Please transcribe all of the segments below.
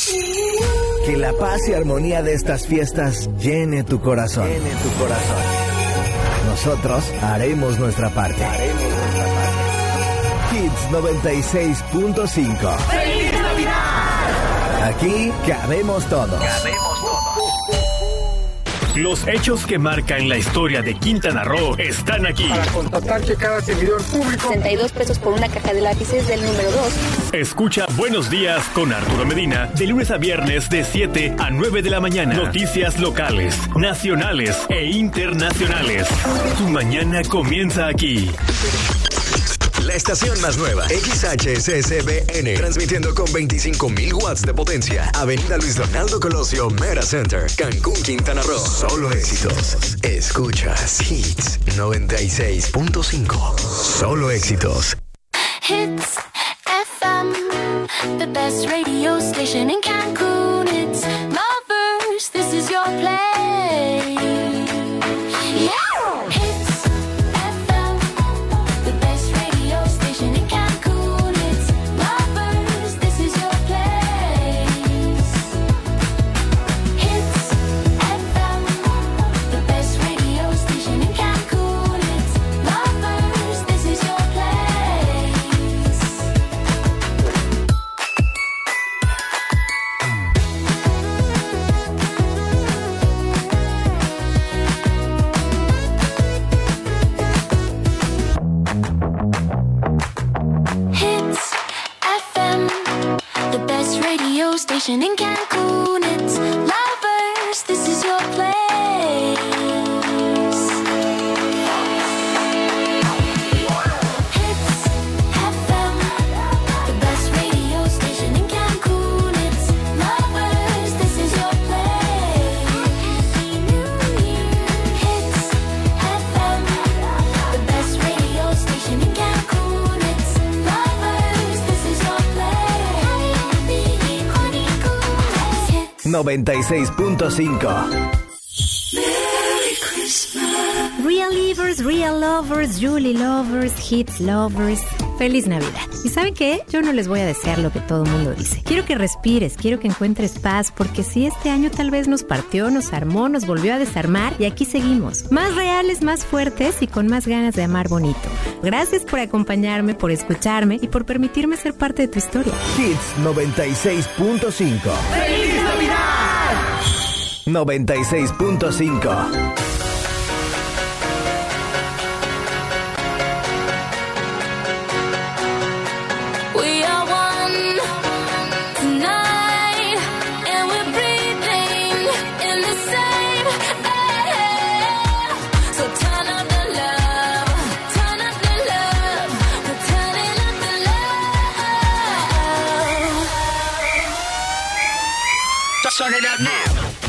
Que la paz y armonía de estas fiestas llene tu corazón. Nosotros haremos nuestra parte. Hits 96.5. ¡Feliz Navidad! Aquí cabemos todos. Los hechos que marcan la historia de Quintana Roo están aquí. Para constatar que cada servidor público... 62 pesos por una caja de lápices del número 2. Escucha Buenos Días con Arturo Medina de lunes a viernes de 7 a 9 de la mañana. Noticias locales, nacionales e internacionales. Tu mañana comienza aquí. La estación más nueva, XHSSBN, transmitiendo con 25,000 watts de potencia. Avenida Luis Donaldo Colosio, Mera Center, Cancún, Quintana Roo. Solo éxitos. Escuchas Hits 96.5. Solo éxitos. Hits FM, the best radio station in Cancún. It's lovers, this is your place. Yeah! Hits FM, the best radio station in Cancún. It's lovers, this is your place. Hits FM, the best radio station in Cancún. It's lovers, this is your place. Hits FM, the best radio station in Cancún. It's lovers, this is your place. Hits FM, the best radio station in Cancún. It's lovers, this is your place. Hits FM, the best radio station in Cancún. It's lovers, this is your place. 96.5. Real Livers, Real Lovers, Julie Lovers, Hits Lovers. Feliz Navidad. ¿Y saben qué? Yo no les voy a desear lo que todo el mundo dice. Quiero que respires, quiero que encuentres paz, porque si este año tal vez nos partió, nos armó, nos volvió a desarmar, y aquí seguimos. Más reales, más fuertes y con más ganas de amar bonito. Gracias por acompañarme, por escucharme y por permitirme ser parte de tu historia. Hits 96.5. ¡Feliz Navidad! 96.5. We are one tonight, and we're breathing in the same air. So turn up the love, turn up the love, we're turning up the love. Just turn it up now.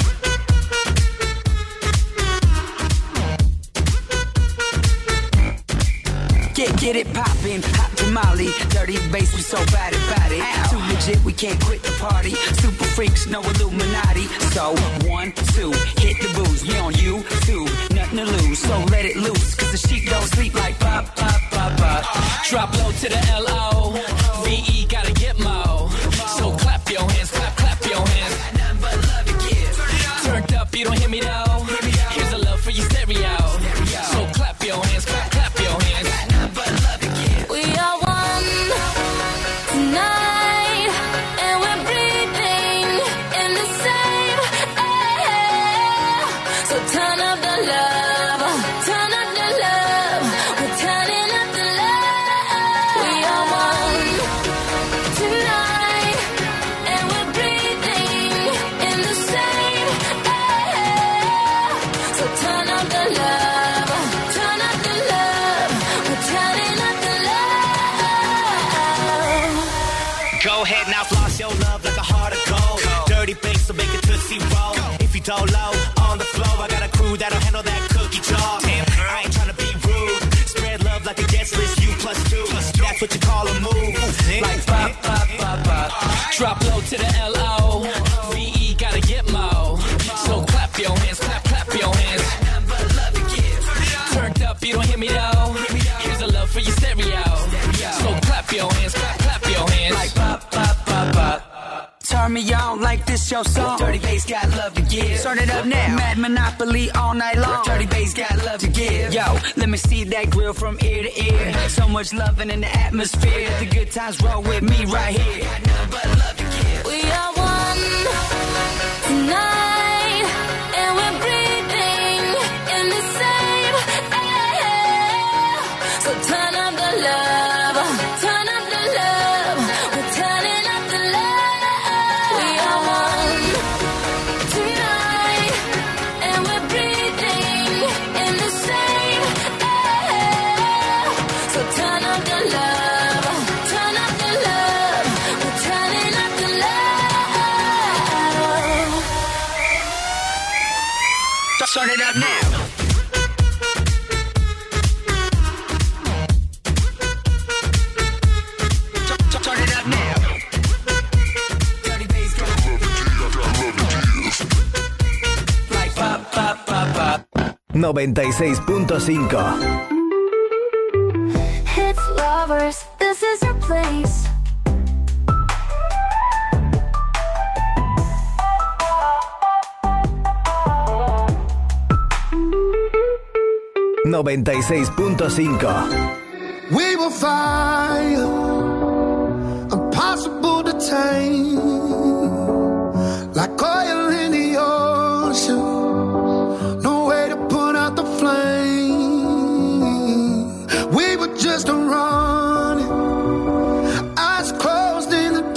Get it poppin', hot tamale, dirty bass, we so bad about it. Too legit, we can't quit the party. Super freaks, no Illuminati. So 1, 2, hit the booze. We on YouTube, nothing to lose. So let it loose, cause the sheep don't sleep like pop, pop, pop, pop. Drop low to the L-O-V-E, gotta get mo. So clap your hands, clap, clap your hands. Nothing but love to give. Turned up, you don't hear me though. Here's a love for your stereo. So clap your hands, clap, clap your hands. We are one tonight, and we're breathing in the same air. So turn up the love, turn up the love, we're turning up the love. We are one tonight, and we're breathing in the same air. So turn up the love, turn up the love, we're turning up the love. Go ahead now, floss your love like a heart of gold. Dirty bass, so make it tootsie roll. If you don't low on the floor, I got a crew that'll handle that cookie jar. I ain't tryna be rude. Spread love like a guest list, you plus two. That's what you call a move. Like pop, pop, pop, pop. Drop low to the L-O-V-E, gotta get mo. So clap your hands, clap, clap your hands. Turned up, you don't hear me though. Here's a love for your stereo. So clap your hands, clap, clap your hands. Like pop, pop, pop, pop. Turn me on like this your song. Dirty bass got love to give. Start it up now. Mad Monopoly all night long. Dirty bass got love to give. Yo, let me see that grill from ear to ear. So much loving in the atmosphere. The good times roll with me right here. Got nothing but love to give. We are one tonight, and we're breathing in the same air. So turn up the love, turn up the love. We're turning up the love. We are one tonight, and we're breathing in the same air. So turn up the love, turn up the love. We're turning up the love. Just turn it up now. Turn it up now. Dirty bass got like pop, pop, pop, pop. 96.5. It's lovers, this is your place. We will fire, impossible to tame, like oil in the ocean, no way to put out the flame. We were just running, eyes closed in the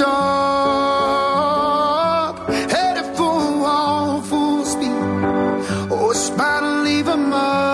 dark, headed for a wall full speed. Oh, it's bound to leave a mark.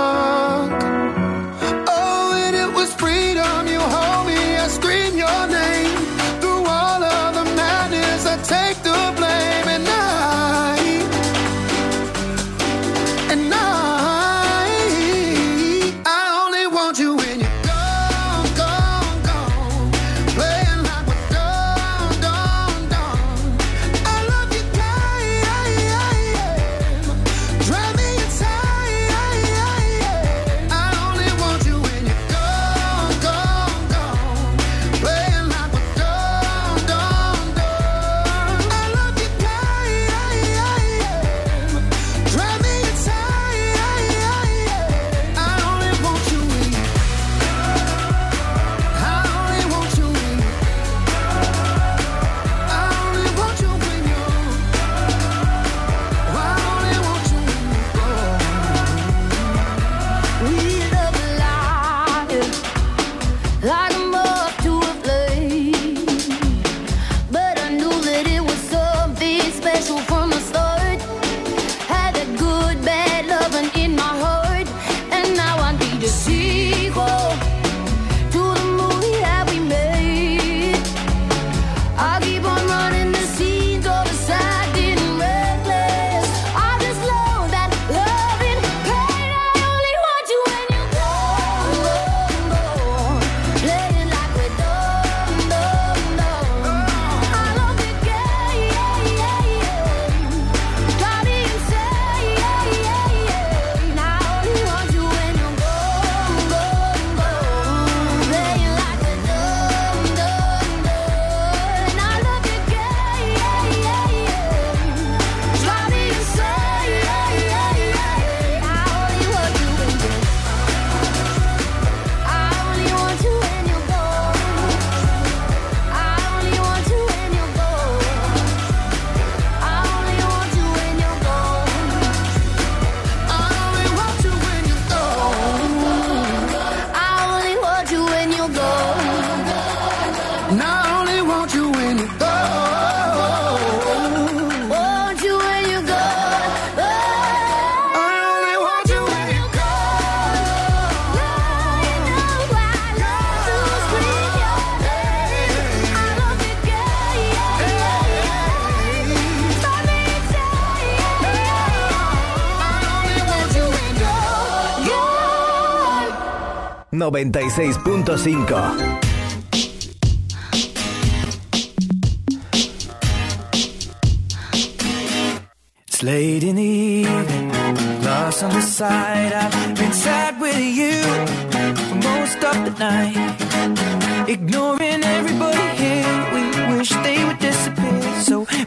It's late in the evening, lost on the side. I've been sad with you for most of the night, ignoring everybody here. We wish they would disappear. So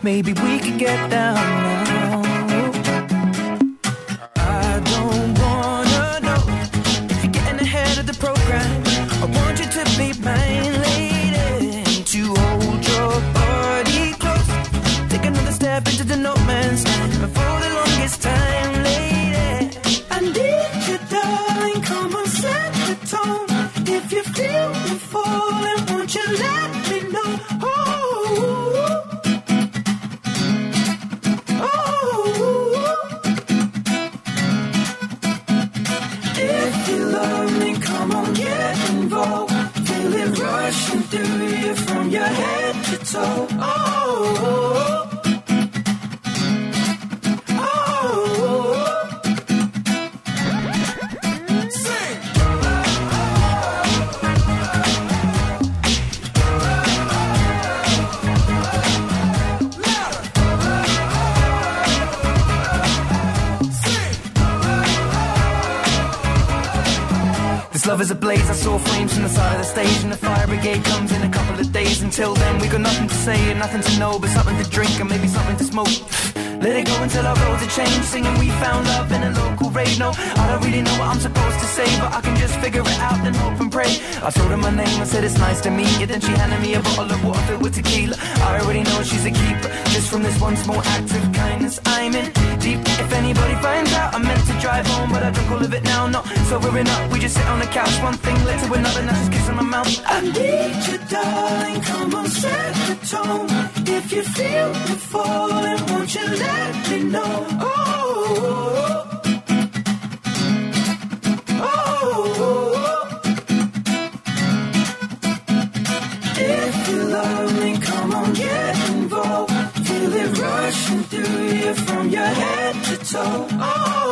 maybe we could get down now. I don't wanna know if you're getting ahead of the program. I want you to be mine, lady, to hold your body close. Take another step into the no man's land for the longest time, lady. I need you, darling, come on, set the tone. If you feel me falling, won't you let me know? Oh, if you love me, come on, get involved. Feel it rushing through you from your head to toe. Oh, love is ablaze, I saw flames from the side of the stage, and the fire brigade comes in a couple of days. Until then we got nothing to say and nothing to know, but something to drink and maybe something to smoke. Let it go until our roads are changed, singing we found love in a local raid. No, I don't really know what I'm supposed to say, but I can just figure it out and hope and pray. I told her my name, I said it's nice to meet you, then she handed me a bottle of water filled with tequila. I already know she's a keeper, just from this one small act of kindness I'm in deep. If anybody finds out, I meant to drive home, but I drunk all of it now, not sobering up. We just sit on the couch, one thing led to another, now just kissing my mouth. I need you, darling, come on, set the tone. If you feel me falling, won't you let me know? Oh, if you love me, come on, get involved. Feel it rushing through you from your head to toe. Oh,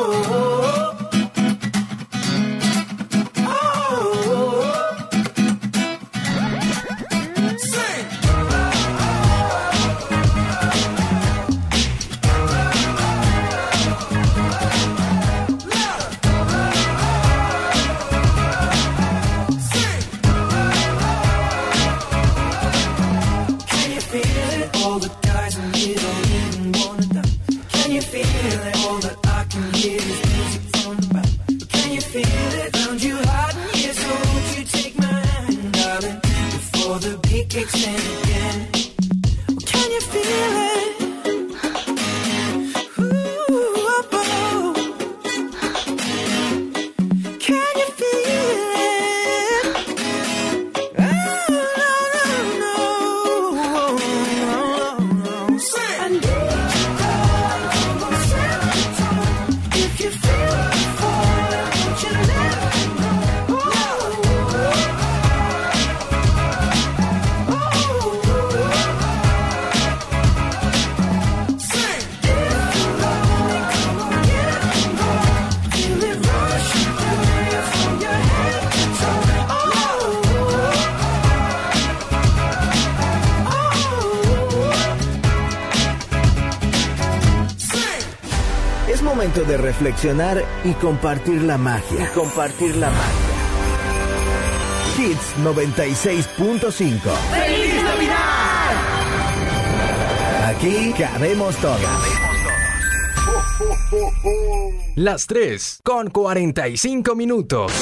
De reflexionar y compartir la magia. Hits 96.5. ¡Feliz Navidad! Aquí cabemos todos. Las 3:45 minutos.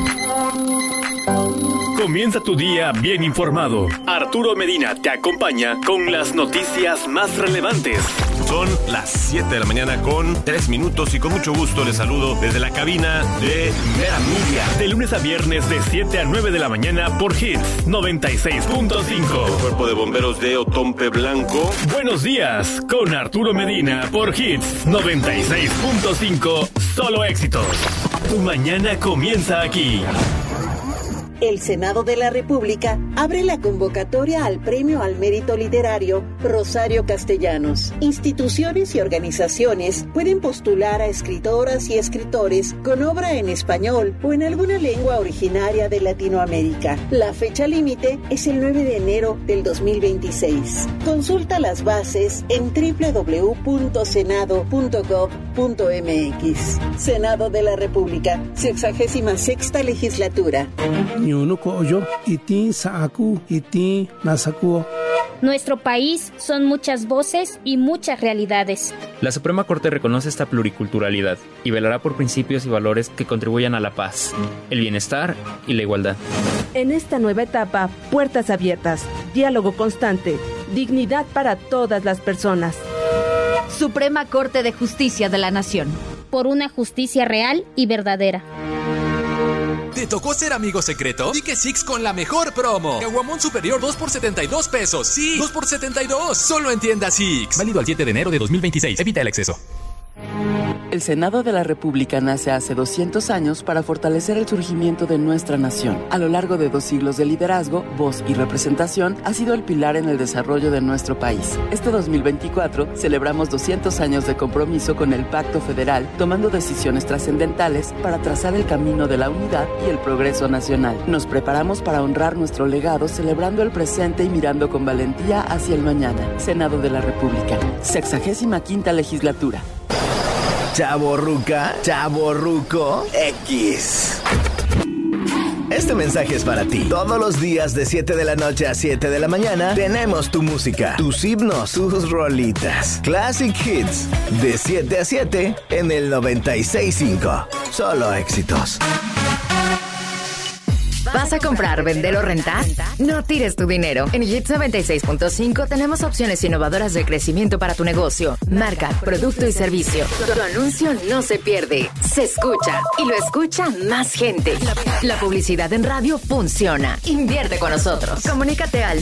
Comienza tu día bien informado. Arturo Medina te acompaña con las noticias más relevantes. Son las 7 de la mañana con 3 minutos y con mucho gusto les saludo desde la cabina de Mera Media. De lunes a viernes de 7 a 9 de la mañana por Hits 96.5. El Cuerpo de Bomberos de Otompe Blanco. Buenos días con Arturo Medina por Hits 96.5. Solo éxitos. Tu mañana comienza aquí. El Senado de la República abre la convocatoria al Premio al Mérito Literario Rosario Castellanos. Instituciones y organizaciones pueden postular a escritoras y escritores con obra en español o en alguna lengua originaria de Latinoamérica. La fecha límite es el 9 de enero del 2026. Consulta las bases en www.senado.gov.mx. Senado de la República, 66ª legislatura. ñunuko oyo, iti saaku, iti nasakuo. Nuestro país son muchas voces y muchas realidades. La Suprema Corte reconoce esta pluriculturalidad y velará por principios y valores que contribuyan a la paz, el bienestar y la igualdad. En esta nueva etapa, puertas abiertas, diálogo constante, dignidad para todas las personas. Suprema Corte de Justicia de la Nación. Por una justicia real y verdadera. ¿Te tocó ser amigo secreto? Di que Six con la mejor promo. Caguamón superior 2 por 72 pesos. Sí, 2 por 72. Solo en tienda Six. Válido al 7 de enero de 2026. Evita el exceso. El Senado de la República nace hace 200 años para fortalecer el surgimiento de nuestra nación. A lo largo de 2 siglos de liderazgo, voz y representación, ha sido el pilar en el desarrollo de nuestro país. Este 2024 celebramos 200 años de compromiso con el Pacto Federal, tomando decisiones trascendentales para trazar el camino de la unidad y el progreso nacional. Nos preparamos para honrar nuestro legado, celebrando el presente y mirando con valentía hacia el mañana. Senado de la República, 65ª legislatura. Chavorruca, chavorruco, X. Este mensaje es para ti. Todos los días de 7 de la noche a 7 de la mañana tenemos tu música, tus himnos, tus rolitas. Classic Hits, de 7 a 7 en el 96.5. Solo éxitos. ¿Vas a comprar, vender o rentar? No tires tu dinero. En Hits 96.5 tenemos opciones innovadoras de crecimiento para tu negocio, marca, producto y servicio. Tu anuncio no se pierde, se escucha y lo escucha más gente. La publicidad en radio funciona. Invierte con nosotros. Comunícate al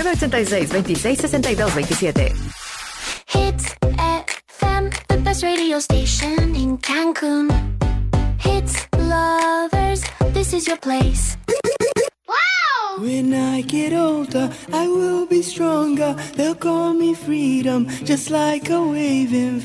9986-266227. Hits FM, the best radio station in Cancun. Hits lovers, this is your place. Wow! When I get older, I will be stronger. They'll call me freedom, just like a waving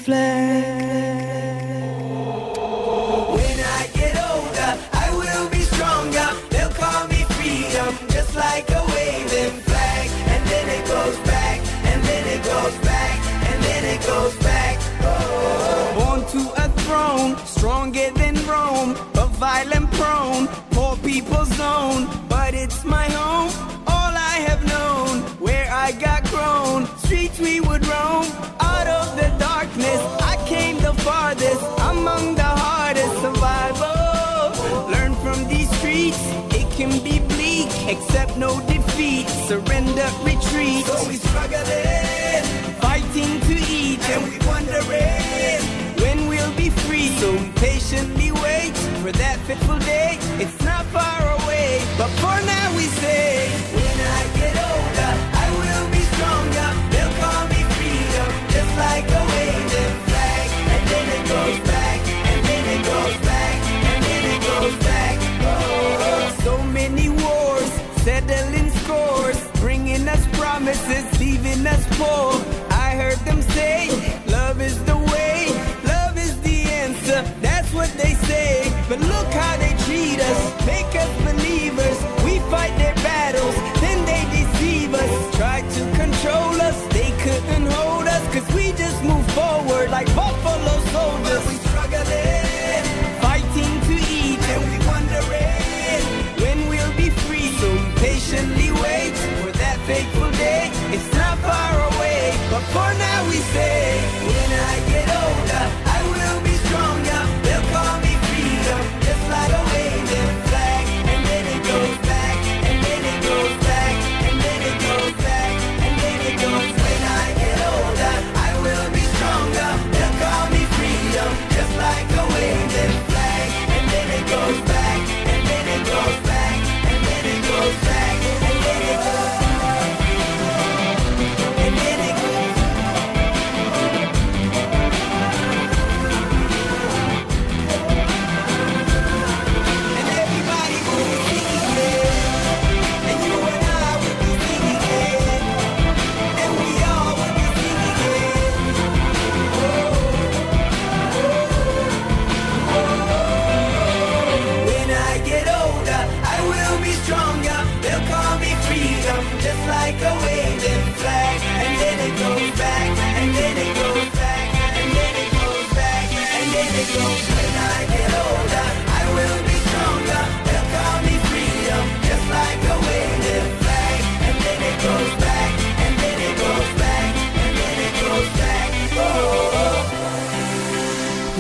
flag. When I get older, I will be stronger. They'll call me freedom, just like a waving flag. And then it goes back, and then it goes back, and then it goes back. Oh. Born to a throne, stronger than Rome, but violent prone, poor people's zone. But it's my home, all I have known, where I got grown. Streets we would roam, out of the darkness, I came the farthest, among the hardest survival. Learn from these streets, it can be bleak, accept no defeat, surrender, retreat. So we struggling, fighting to eat, and we wondering when we'll be free. So we patiently wait for that fateful day. It's not far away, but for now we say, when I get older, I will be stronger. They'll call me freedom, just like a waving flag. And then it goes back, and then it goes back, and then it goes back. Oh, so many wars, settling scores, bringing us promises, leaving us poor. I heard them say, love is the way, love is the answer, that's what they say. But look how they treat us, make us believers. We fight their battles, then they deceive us. Tried to control us, they couldn't hold us, cause we just move forward like buffalo soldiers. But we struggling, fighting to eat, and we wondering when we'll be free. So we patiently wait for that fateful day. It's not far away, but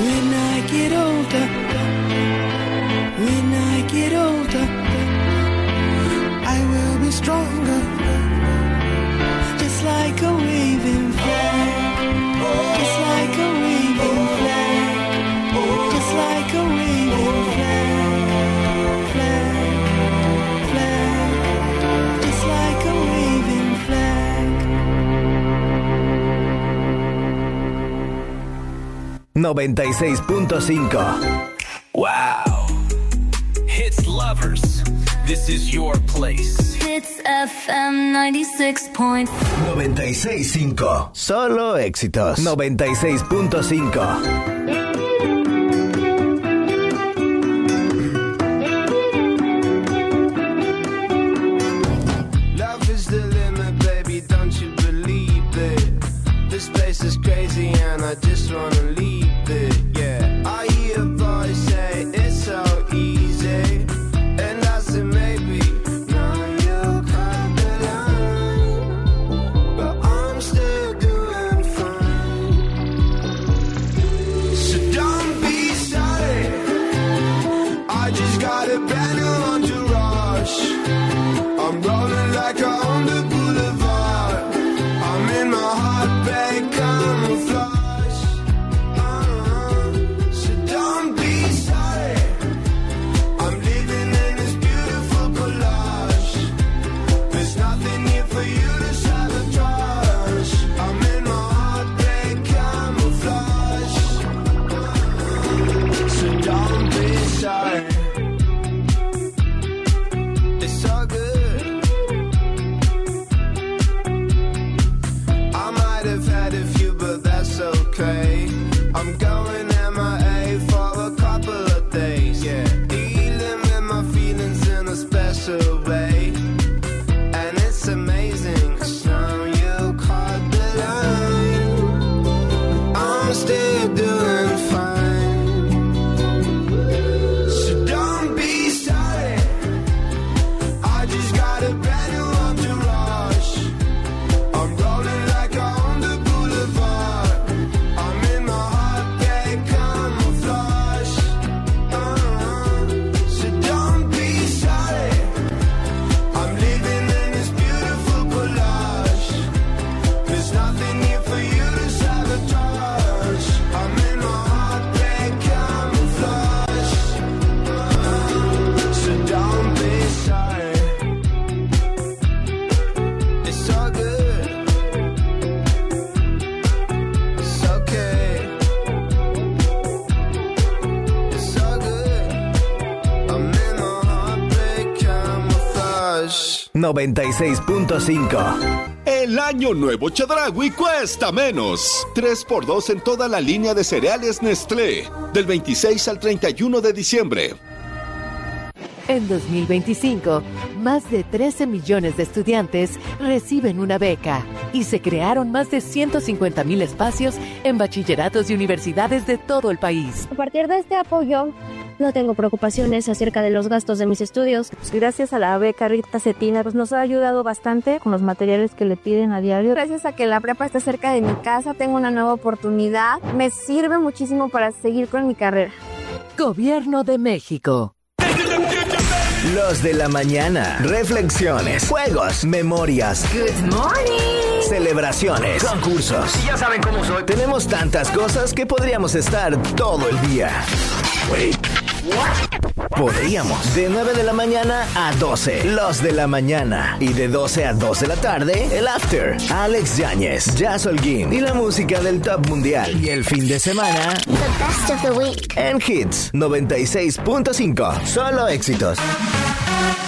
When I get older, when I get older, I will be stronger, just like a waving flag, just like a waving flag, just like a waving flag, flag, just like a waving flag. 96.5. Wow. Hits lovers, this is your place. Hits FM 96.5. 96.5. Solo éxitos. 96.5. Love is the limit, baby, don't you believe it? This place is crazy and I just wanna leave it, yeah. I hear a voice say it's so easy, and I say maybe, now you cut the line, but I'm still doing fine. So don't be sorry, I just got a brand new entourage. I'm rolling like I'm on the boulevard. I'm in my heartbreak camouflage. So don't be sorry, I'm living in this beautiful collage. There's nothing here for you to sabotage. I'm in my heartbreak camouflage. So don't be sorry. It's so good. I might have had a few, but that's okay. I'm going MIA for a couple of days, yeah. Dealing with my feelings in a special way. And it's amazing, 'cause now you caught the line. I'm still doing fine. So don't be sorry, I just got a brand new entourage. I'm rolling like I'm on the boulevard. I'm in my heartbreak camouflage. So don't be sorry, I'm living in this beautiful collage. There's nothing here for you to sabotage. I'm in my heartbreak camouflage. So don't be sorry. It's all good. It's okay. It's all good. I'm in my heartbreak camouflage. 96.5. El año nuevo Chedraui cuesta menos. 3x2 en toda la línea de cereales Nestlé. Del 26 al 31 de diciembre. En 2025, más de 13 millones de estudiantes reciben una beca y se crearon más de 150,000 espacios en bachilleratos y universidades de todo el país. A partir de este apoyo, no tengo preocupaciones acerca de los gastos de mis estudios. Gracias a la beca Rita Cetina, nos ha ayudado bastante con los materiales que le piden a diario. Gracias a que la prepa está cerca de mi casa, tengo una nueva oportunidad. Me sirve muchísimo para seguir con mi carrera. Gobierno de México. Los de la mañana. Reflexiones, juegos, memorias. Good morning. Celebraciones, concursos. Y ya saben cómo soy. Tenemos tantas cosas que podríamos estar todo el día. Wait. Podríamos. De 9 de la mañana a 12. Los de la mañana. Y de 12 a 2 de la tarde, el after. Alex Yáñez, Jazz Holguín y la música del top mundial. Y el fin de semana, The best of the week. en Hits 96.5. Solo éxitos.